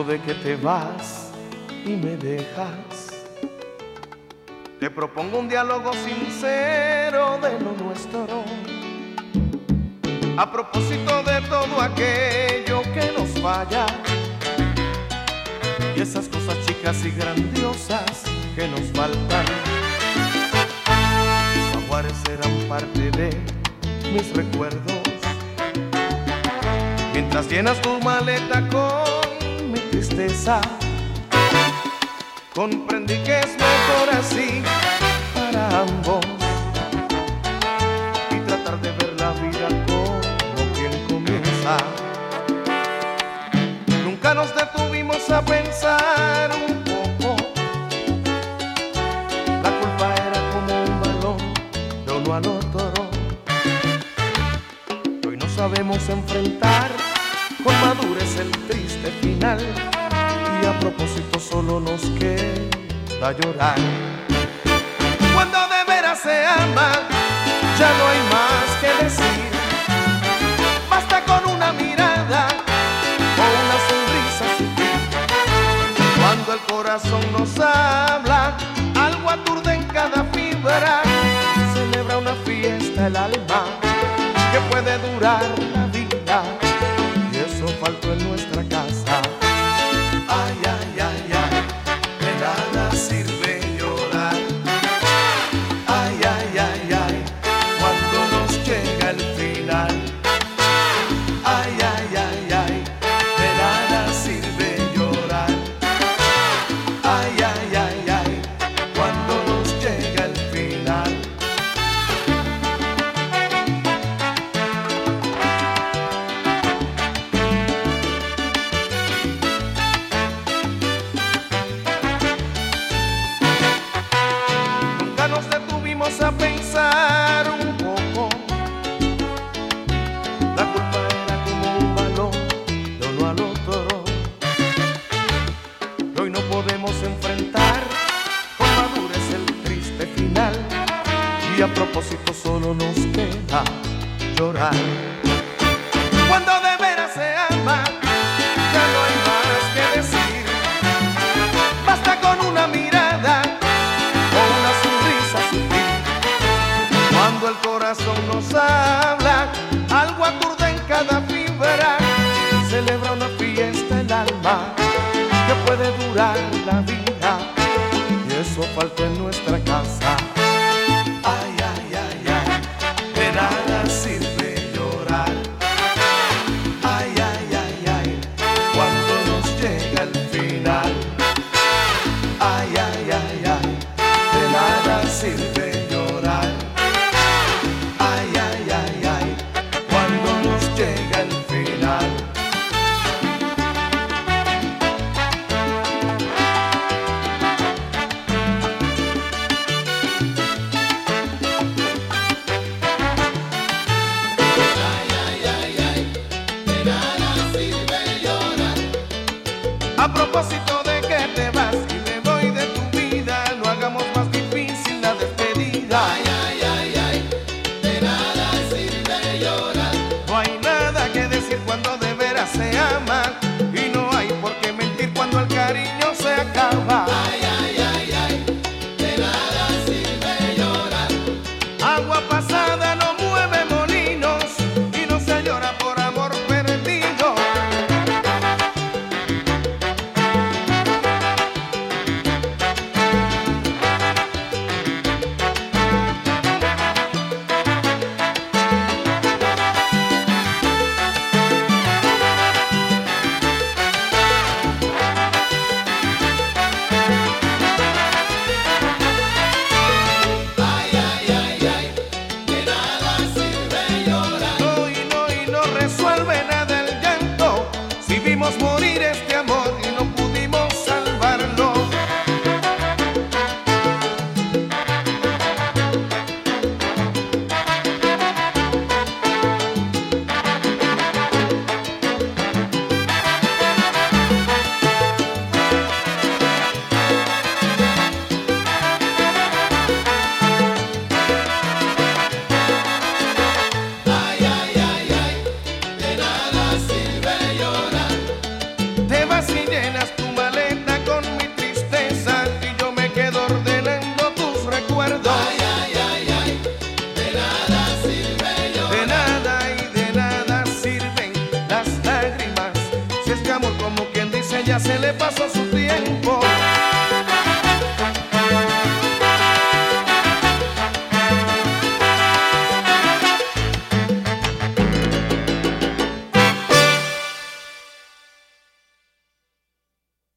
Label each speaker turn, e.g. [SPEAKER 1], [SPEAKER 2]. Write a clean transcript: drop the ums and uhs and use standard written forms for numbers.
[SPEAKER 1] de que te vas y me dejas, te propongo un diálogo sincero de lo nuestro, a propósito de todo aquello que nos falla y esas cosas chicas y grandiosas que nos faltan. Tus aguares serán parte de mis recuerdos, mientras llenas tu maleta con mi tristeza. Comprendí que es mejor así para ambos y tratar de ver la vida como quien comienza. Nunca nos detuvimos a pensar un poco, la culpa era como un balón de uno al otro. Hoy no sabemos enfrentar con madurez el triste final, y a propósito solo nos queda llorar. Cuando de veras se ama, ya no hay más que decir. Basta con una mirada o una sonrisa sutil. Cuando el corazón nos habla, algo aturde en cada fibra. Celebra una fiesta el alma que puede durar la vida, y eso faltó en nuestra casa. Ay, ay, ay, ay, de nada sirve llorar. Ay, ay, ay, ay, cuando nos llega el final. Ay, ay, ay, ay, de nada sirve llorar. Ay, ay, ay, ay, cuando nos llega el final. Nos detuvimos a pensar un poco, la culpa era como un balón de uno al otro. Y hoy no podemos enfrentar con madurez el triste final, y a propósito solo nos queda llorar. Cuando de veras se ama, ya no hay más que decir. Basta con una mirada o una sonrisa sutil. Cuando el corazón nos habla, algo aturde en cada fibra. Celebra una fiesta el alma que puede durar la vida, y eso faltó en nuestra casa. Ay, ay, ay, ay, de nada sirve llorar. Ay, ay, ay, ay, cuando nos llega el final. Ay, ay, ay, ay, de nada sirve llorar. Ay, ay, ay, ay, cuando nos llega el final.
[SPEAKER 2] Ay, ay, ay, ay, de nada sirve llorar.
[SPEAKER 1] A propósito de que te vas y me voy de ya se le pasó su